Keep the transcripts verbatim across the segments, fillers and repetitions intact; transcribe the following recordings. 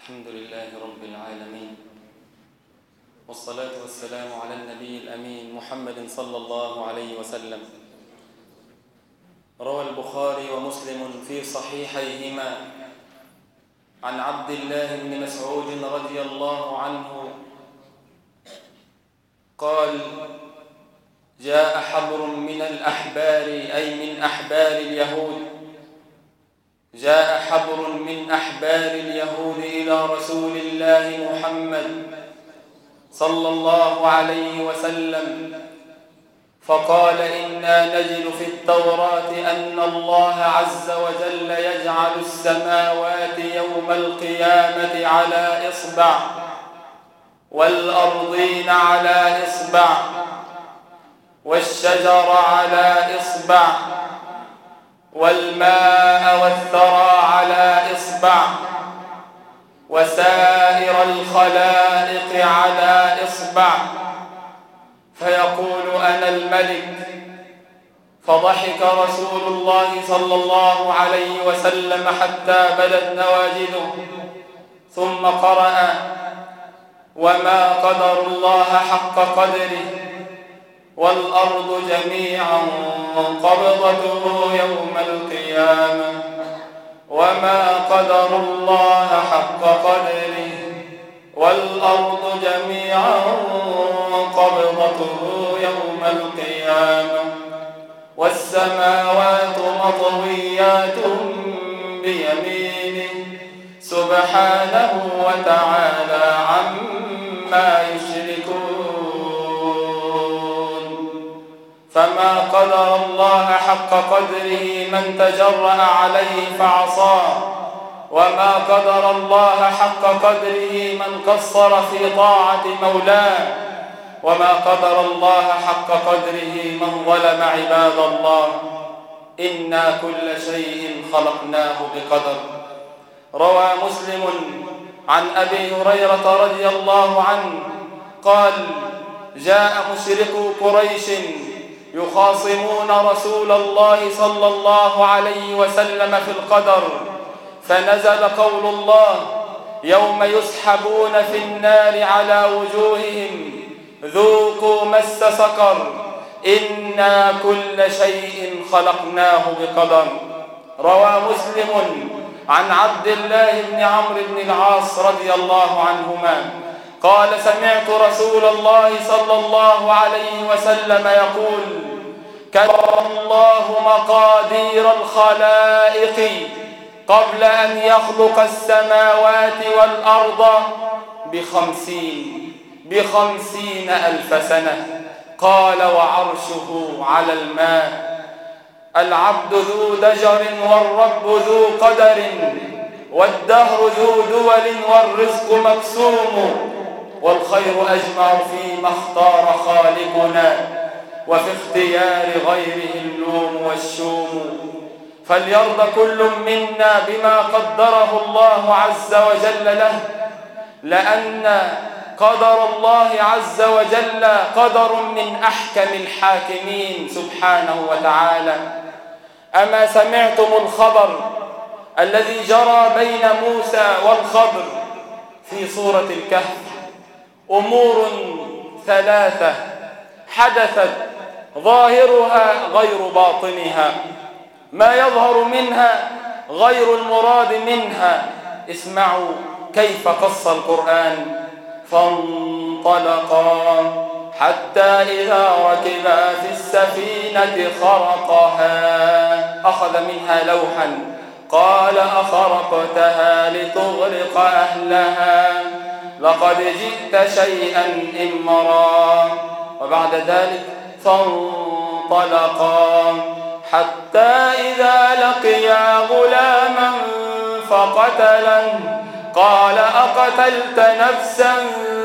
الحمد لله رب العالمين، والصلاة والسلام على النبي الأمين محمد صلى الله عليه وسلم. روى البخاري ومسلم في صحيحيهما عن عبد الله بن مسعود رضي الله عنه قال: جاء حبر من الأحبار، أي من أحبار اليهود، جاء حبر من أحبار اليهود إلى رسول الله محمد صلى الله عليه وسلم فقال: إنا نجد في التوراة أن الله عز وجل يجعل السماوات يوم القيامة على إصبع، والأرضين على إصبع، والشجر على إصبع، والماء والثرى على إصبع، وسائر الخلائق على إصبع، فيقول: أنا الملك. فضحك رسول الله صلى الله عليه وسلم حتى بدت نواجذه، ثم قرأ: وما قدر الله حق قدره، والأرض جميعا قبضته يوم القيامة، وما قدر الله حق قدره، والأرض جميعا قبضته يوم القيامة، والسماوات مطويات بيمينه سبحانه وتعالى عما يشركون. فما قدر الله حق قدره من تجرأ عليه فعصاه، وما قدر الله حق قدره من قصر في طاعة مولاه، وما قدر الله حق قدره من ظلم عباد الله. إنا كل شيء خلقناه بقدر. روى مسلم عن أبي هريرة رضي الله عنه قال: جاء مشركو قريش يخاصمون رسول الله صلى الله عليه وسلم في القدر، فنزل قول الله: يوم يسحبون في النار على وجوههم ذوقوا مس سقر، إنا كل شيء خلقناه بقدر. روى مسلم عن عبد الله بن عمرو بن العاص رضي الله عنهما قال: سمعت رسول الله صلى الله عليه وسلم يقول: كتب الله مقادير الخلائق قبل أن يخلق السماوات والأرض بخمسين بخمسين ألف سنة. قال: وعرشه على الماء. العبد ذو دجر والرب ذو قدر، والدهر ذو دول والرزق مقسوم، والخير أجمع فيما اختار خالقنا، وفي اختيار غيره اللوم والشوم. فليرضى كل منا بما قدره الله عز وجل له، لأن قدر الله عز وجل قدر من أحكم الحاكمين سبحانه وتعالى. أما سمعتم الخبر الذي جرى بين موسى والخضر في سورة الكهف؟ أمور ثلاثة حدثت ظاهرها غير باطنها، ما يظهر منها غير المراد منها. اسمعوا كيف قص القرآن: فانطلقا حتى إذا ركبا في السفينة خرقها، أخذ منها لوحا قال: أخرقتها لتغرق أهلها، لقد جئت شيئا إمرا. وبعد ذلك فانطلقا حتى إذا لقيا غلاما فقتله، قال: أقتلت نفسا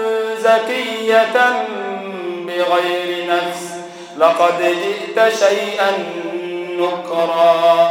زكية بغير نفس، لقد جئت شيئا نكرا.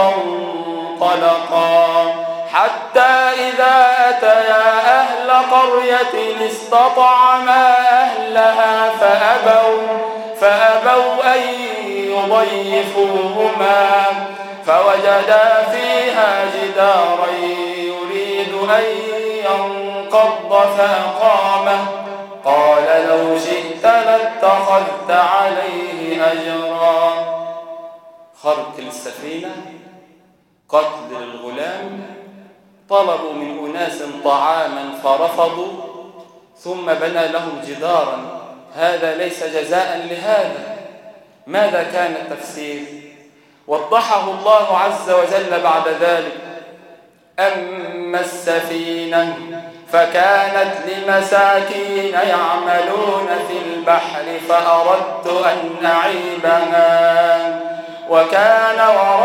فانطلقا حتى إذا أتيا أهل قرية استطعما أهلها فأبوا فأبوا أن يضيفوهما، فوجدا فيها جدارا يريد أن ينقض فأقامه قال لو شئت لاتخذت عليه أجرا. خرق السفينة، قتل الغلام، طلبوا من أناس طعاما فرفضوا، ثم بنى لهم جدارا. هذا ليس جزاء لهذا. ماذا كان التفسير؟ وضحه الله عز وجل بعد ذلك: أما السفينة فكانت لمساكين يعملون في البحر فأردت أن أعيبها وكان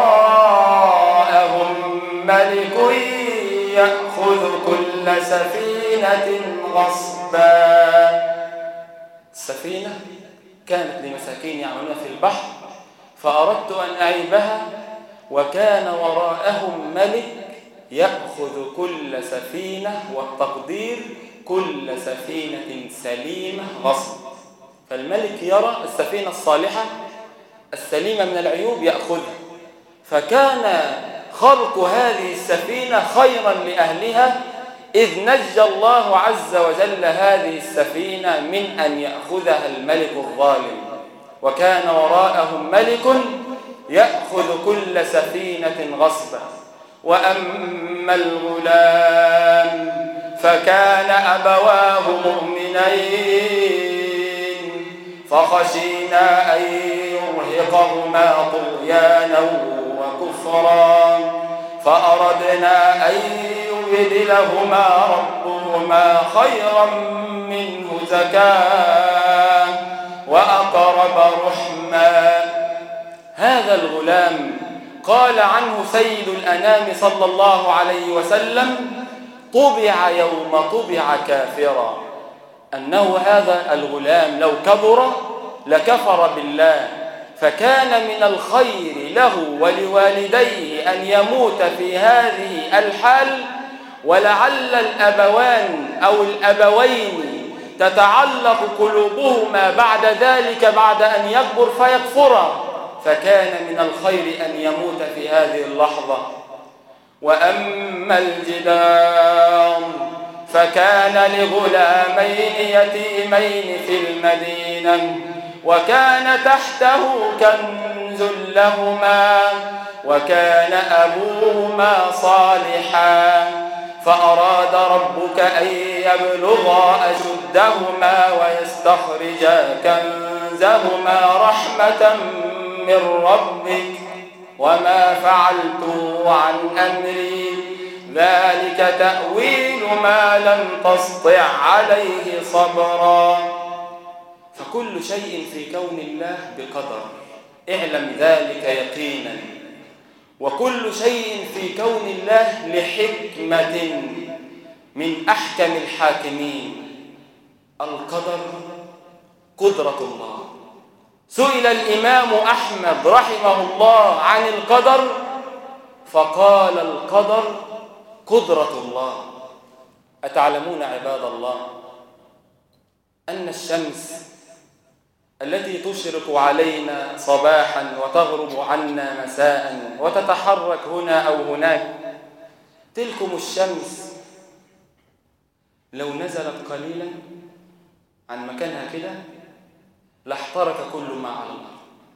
وراءهم ملك يأخذ كل سفينة غصبا. السفينة كانت لمساكين يعملون في البحر فأردت أن أعيبها وكان وراءهم ملك يأخذ كل سفينة، والتقدير كل سفينة سليمة غصب. فالملك يرى السفينة الصالحة السليمة من العيوب يأخذها، فكان خرق هذه السفينة خيرا لأهلها، إذ نجى الله عز وجل هذه السفينة من أن يأخذها الملك الظالم. وكان وراءهم ملك يأخذ كل سفينة غصبا. وأما الغلام فكان أبواه مؤمنين فخشينا أن يرهقهما طغيانا وكفرا فأردنا أن يبدلهما ربهما خيرا منه زكاة وأقرب رحما. هذا الغلام قال عنه سيد الأنام صلى الله عليه وسلم: طبع يوم طبع كافرا، أنه هذا الغلام لو كبر لكفر بالله، فكان من الخير له ولوالديه أن يموت في هذه الحال، ولعل الأبوان أو الأبوين تتعلق قلوبهما بعد ذلك بعد أن يكبر فيكفرا، فكان من الخير أن يموت في هذه اللحظة. وأما الجدار فكان لغلامين يتيمين في المدينة وكان تحته كنز لهما وكان أبوهما صالحا فأراد ربك أن يبلغا أشدهما ويستخرجا كنزهما رحمة من ربك وما فعلته عن أمري ذلك تأويل ما لم تسطع عليه صبرا. فكل شيء في كون الله بقدر، اعلم ذلك يقينا. وكل شيء في كون الله لحكمة من أحكم الحاكمين. القدر قدرة الله. سئل الإمام أحمد رحمه الله عن القدر فقال: القدر قدرة الله. أتعلمون عباد الله أن الشمس التي تشرق علينا صباحا وتغرب عنا مساء وتتحرك هنا أو هناك، تلكم الشمس لو نزلت قليلا عن مكانها كده لاحترق كل ما على الأرض،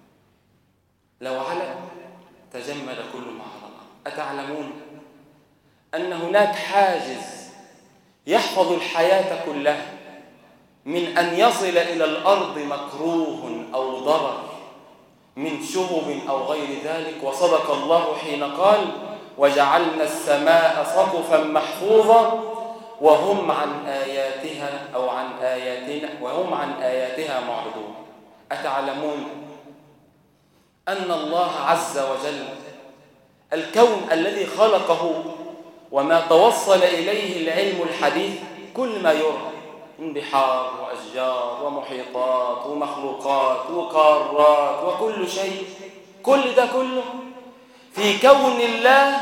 لو على تجمد كل ما على الأرض. أتعلمون أن هناك حاجز يحفظ الحياة كلها من أن يصل إلى الأرض مكروه أو ضرر من شهب أو غير ذلك؟ وصدق الله حين قال: وجعلنا السماء سقفا محفوظا وهم عن آياتها أو عن آياتنا وهم عن آياتها معرضون. أتعلمون أن الله عز وجل الكون الذي خلقه وما توصل إليه العلم الحديث كل ما يرى من بحار وأشجار ومحيطات ومخلوقات وقارات وكل شيء، كل ده كله في كون الله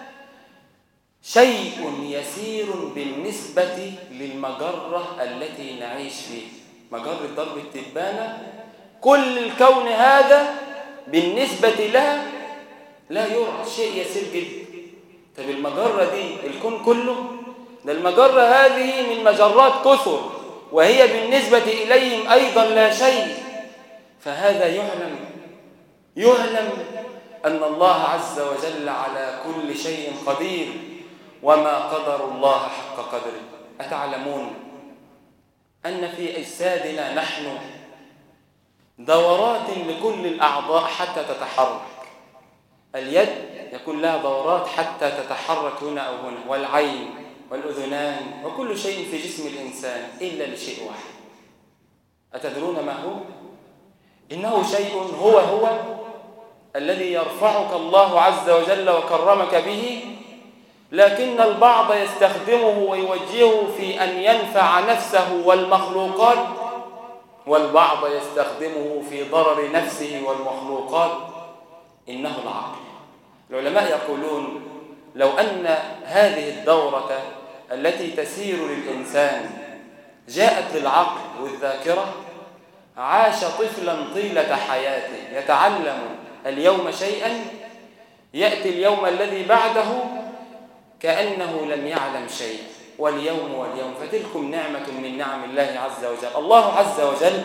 شيء يسير بالنسبة للمجرة التي نعيش فيها، مجرة درب التبانة. كل الكون هذا بالنسبة لها لا يرى، شيء يسير جدا. طب المجرة دي الكون كله ده المجرة هذه من مجرات كثر، وهي بالنسبة إليهم أيضا لا شيء. فهذا يعلم يعلم أن الله عز وجل على كل شيء قدير، وما قدر الله حق قدره. أتعلمون أن في أجسادنا نحن دورات لكل الأعضاء حتى تتحرك؟ اليد يكون لها دورات حتى تتحرك هنا أو هنا، والعين والأذنان وكل شيء في جسم الإنسان إلا لشيء واحد. أتدرون ما هو؟ إنه شيء هو هو الذي يرفعك الله عز وجل وكرمك به، لكن البعض يستخدمه ويوجهه في أن ينفع نفسه والمخلوقات، والبعض يستخدمه في ضرر نفسه والمخلوقات. إنه العقل. العلماء يقولون لو أن هذه الدورة التي تسير للإنسان جاءت للعقل والذاكرة، عاش طفلا طيلة حياته يتعلم اليوم شيئا، يأتي اليوم الذي بعده كأنه لم يعلم شيء، واليوم واليوم. فتلكم نعمة من نعم الله عز وجل. الله عز وجل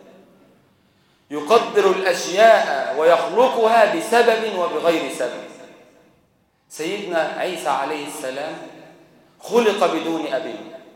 يقدر الأشياء ويخلقها بسبب وبغير سبب. سيدنا عيسى عليه السلام خلق بدون أب،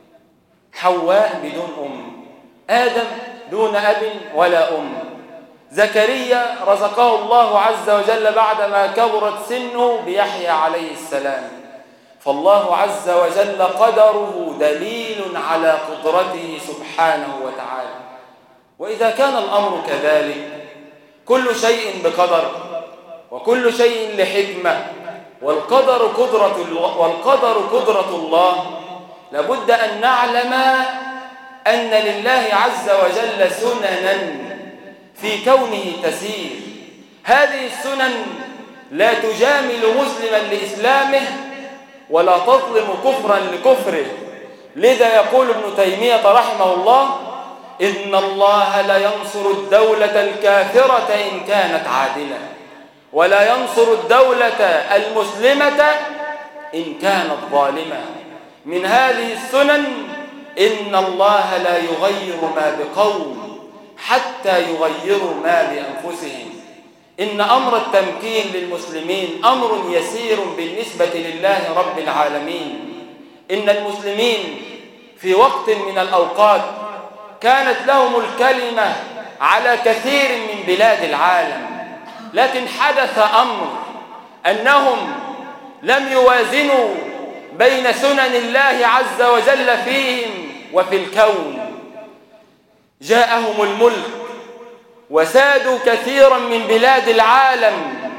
حواء بدون أم، آدم دون أب ولا أم، زكريا رزقه الله عز وجل بعدما كبرت سنه بيحيى عليه السلام. فالله عز وجل قدره دليل على قدرته سبحانه وتعالى. وإذا كان الأمر كذلك، كل شيء بقدر وكل شيء لحكمة، والقدر قدرة والقدر قدرة الله، لابد أن نعلم أن لله عز وجل سننا في كونه تسير. هذه السنن لا تجامل مسلما لإسلامه ولا تظلم كفرا لكفره. لذا يقول ابن تيمية رحمه الله: إن الله لا ينصر الدولة الكافرة إن كانت عادلة، ولا ينصر الدولة المسلمة إن كانت ظالمة. من هذه السنن إن الله لا يغير ما بقوم حتى يغيروا ما بأنفسهم. إن أمر التمكين للمسلمين أمر يسير بالنسبة لله رب العالمين. إن المسلمين في وقت من الأوقات كانت لهم الكلمة على كثير من بلاد العالم، لكن حدث أمر أنهم لم يوازنوا بين سنن الله عز وجل فيهم وفي الكون. جاءهم الملك وسادوا كثيرا من بلاد العالم،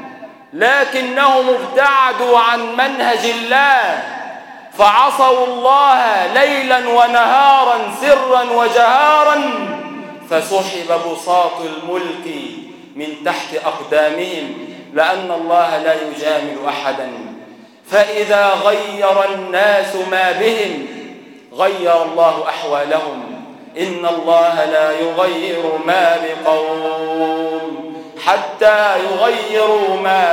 لكنهم ابتعدوا عن منهج الله، فعصوا الله ليلا ونهارا سرا وجهارا، فسحب بساط الملك من تحت أقدامهم، لأن الله لا يجامل أحدا. فإذا غير الناس ما بهم غير الله أحوالهم. إن الله لا يغير ما بقوم حتى يغيروا ما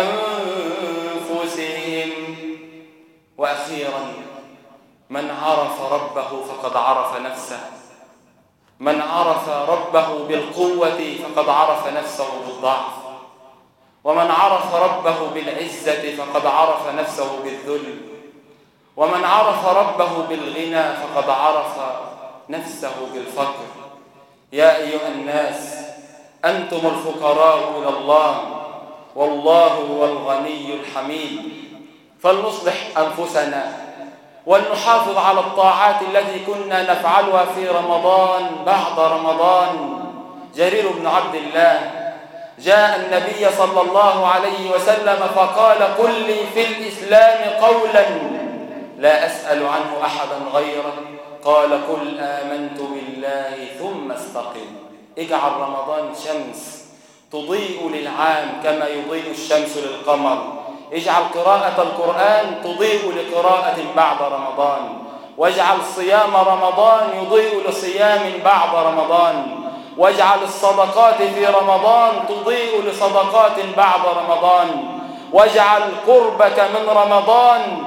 بأنفسهم. وأخيرا، من عرف ربه فقد عرف نفسه. من عرف ربه بالقوة فقد عرف نفسه بالضعف، ومن عرف ربه بالعزة فقد عرف نفسه بالذل، ومن عرف ربه بالغنى فقد عرف نفسه بالفقر. يا أيها الناس، أنتم الفقراء إلى الله، والله هو الغني الحميد. فلنصلح أنفسنا ولنحافظ على الطاعات التي كنا نفعلها في رمضان بعد رمضان. جرير بن عبد الله جاء النبي صلى الله عليه وسلم فقال: قل لي في الإسلام قولا لا أسأل عنه أحدا غيره. قال: قل آمنت بالله ثم استقم. اجعل رمضان شمس تضيء للعام كما يضيء الشمس للقمر. اجعل قراءة القرآن تضيء لقراءة بعد رمضان، واجعل صيام رمضان يضيء لصيام بعد رمضان، واجعل الصدقات في رمضان تضيء لصدقات بعد رمضان، واجعل قربك من رمضان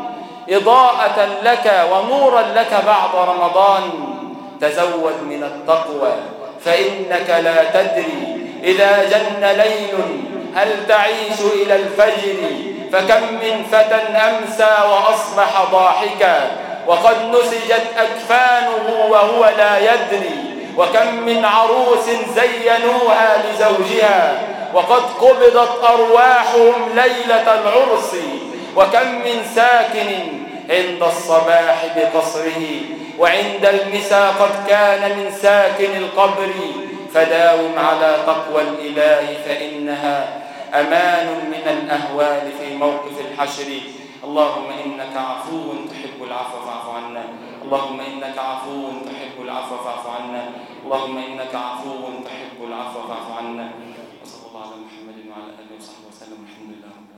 إضاءة لك ونورا لك بعد رمضان. تزود من التقوى فإنك لا تدري إذا جن ليل هل تعيش إلى الفجر. فكم من فتى أمسى وأصبح ضاحكا وقد نسجت أكفانه وهو لا يدري. وكم من عروس زينوها لزوجها وقد قبضت أرواحهم ليلة العرس. وكم من ساكن عند الصباح بقصره وعند المساء قد كان من ساكن القبر. فداوم على تقوى الإله فإنها أمان من الأهوال في موقف الحشر. اللهم إنك عفو تحب العفو فاعف عنا. اللهم إنك عفو تحب العفو فاعف عنا. اللهم إنك عفو تحب العفو فاعف عنا. وصلى الله على محمد وعلى آله وصحبه وسلم. الحمد لله.